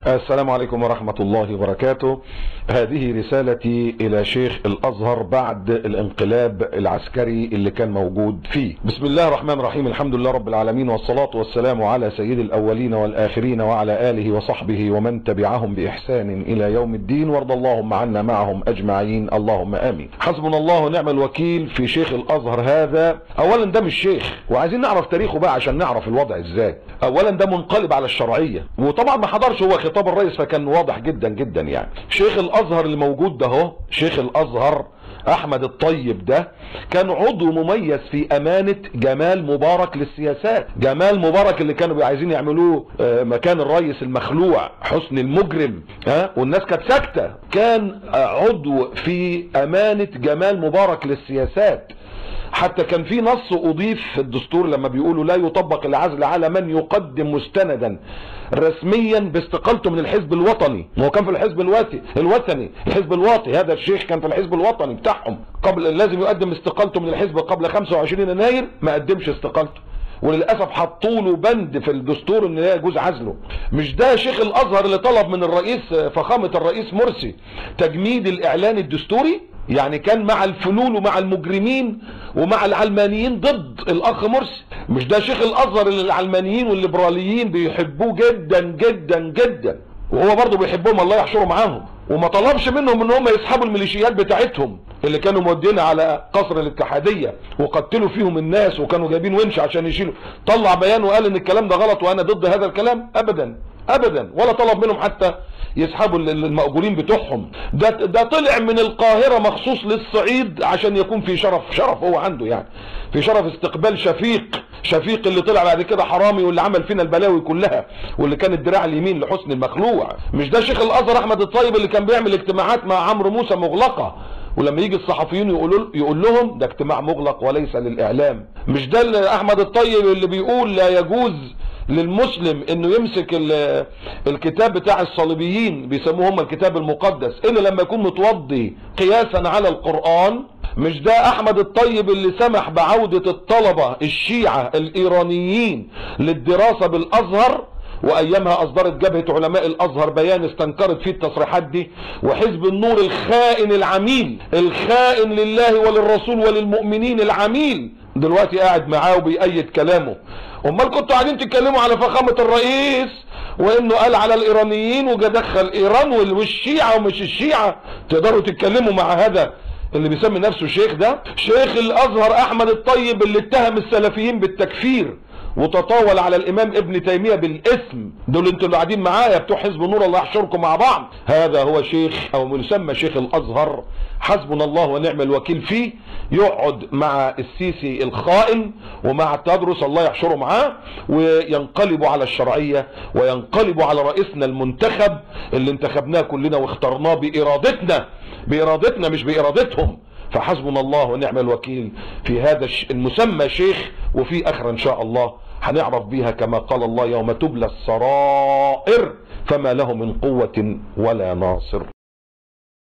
السلام عليكم ورحمة الله وبركاته. هذه رسالتي إلى شيخ الأزهر بعد الانقلاب العسكري اللي كان موجود فيه. بسم الله الرحمن الرحيم، الحمد لله رب العالمين، والصلاة والسلام على سيد الأولين والآخرين وعلى آله وصحبه ومن تبعهم بإحسان إلى يوم الدين، وارض اللهم عنا معهم أجمعين، اللهم آمين. حسبنا الله ونعم الوكيل في شيخ الأزهر هذا. أولا ده مش شيخ، وعايزين نعرف تاريخه بقى عشان نعرف الوضع ازاي. أولا ده منقلب على الشرعية، وطبعا ما حضرش هو خطاب الرئيس فكان واضح جدا جدا. يعني شيخ الازهر اللي موجود ده اهو، شيخ الازهر احمد الطيب ده كان عضو مميز في امانة جمال مبارك للسياسات. جمال مبارك اللي كانوا عايزين يعملوه مكان الرئيس المخلوع حسني المجرم، والناس كانت ساكتة. كان عضو في امانة جمال مبارك للسياسات، حتى كان في نص اضيف في الدستور لما بيقولوا لا يطبق العزل على من يقدم مستندا رسميا باستقالته من الحزب الوطني. هو كان في الحزب الوطني، الحزب الواطي. هذا الشيخ كان في الحزب الوطني بتاعهم، قبل لازم يقدم استقالته من الحزب قبل 25 يناير، ما قدمش استقالته، وللاسف حطوا له بند في الدستور ان لا يجوز عزله. مش ده شيخ الازهر اللي طلب من الرئيس فخامة الرئيس مرسي تجميد الاعلان الدستوري؟ يعني كان مع الفلول ومع المجرمين ومع العلمانيين ضد الاخ مرسي. مش ده شيخ الازهر اللي العلمانيين والليبراليين بيحبوه جدا جدا جدا، وهو برضه بيحبهم، الله يحشره معاهم، وما طلبش منهم ان هم يسحبوا الميليشيات بتاعتهم اللي كانوا مودينا على قصر الاتحادية وقتلوا فيهم الناس وكانوا جايبين ونش عشان يشيلوا. طلع بيان وقال ان الكلام ده غلط وانا ضد هذا الكلام؟ ابدا ابدا، ولا طلب منهم حتى يسحبوا المأجورين بتوعهم. ده طلع من القاهرة مخصوص للصعيد عشان يكون في شرف هو عنده، يعني في شرف استقبال شفيق اللي طلع بعد كده حرامي واللي عمل فينا البلاوي كلها واللي كان الدراع اليمين لحسني المخلوع. مش ده شيخ الازهر احمد الطيب اللي كان بيعمل اجتماعات مع عمرو موسى مغلقة، ولما يجي الصحفيين يقول لهم ده اجتماع مغلق وليس للاعلام. مش ده احمد الطيب اللي بيقول لا يجوز للمسلم انه يمسك الكتاب بتاع الصليبيين، بيسموه هم الكتاب المقدس، الا لما يكون متوضي قياسا على القرآن؟ مش ده احمد الطيب اللي سمح بعودة الطلبة الشيعة الايرانيين للدراسة بالازهر، وايامها اصدرت جبهة علماء الازهر بيان استنكرت فيه التصريحات دي؟ وحزب النور الخائن العميل، الخائن لله وللرسول وللمؤمنين العميل، دلوقتي قاعد معاه وبيأيد كلامه. امال كنتوا قاعدين تتكلموا على فخامة الرئيس وانه قال على الايرانيين وجدخل ايران والشيعة ومش الشيعة، تقدروا تتكلموا مع هذا اللي بيسمي نفسه شيخ؟ ده شيخ الازهر احمد الطيب اللي اتهم السلفيين بالتكفير وتطاول على الامام ابن تيمية بالاسم. دول انتوا اللي قاعدين معايا بتوع حزب النور، الله يحشركم مع بعض. هذا هو شيخ او يسمى شيخ الازهر، حسبنا الله ونعم الوكيل فيه. يقعد مع السيسي الخائن ومع تدرس الله يحشره معاه، وينقلبوا على الشرعية وينقلبوا على رئيسنا المنتخب اللي انتخبناه كلنا واخترناه بإرادتنا مش بإرادتهم. فحسبنا الله ونعم الوكيل في هذا المسمى شيخ. وفي اخر ان شاء الله هنعرف بيها كما قال الله يوم تبلى السرائر فما له من قوة ولا ناصر.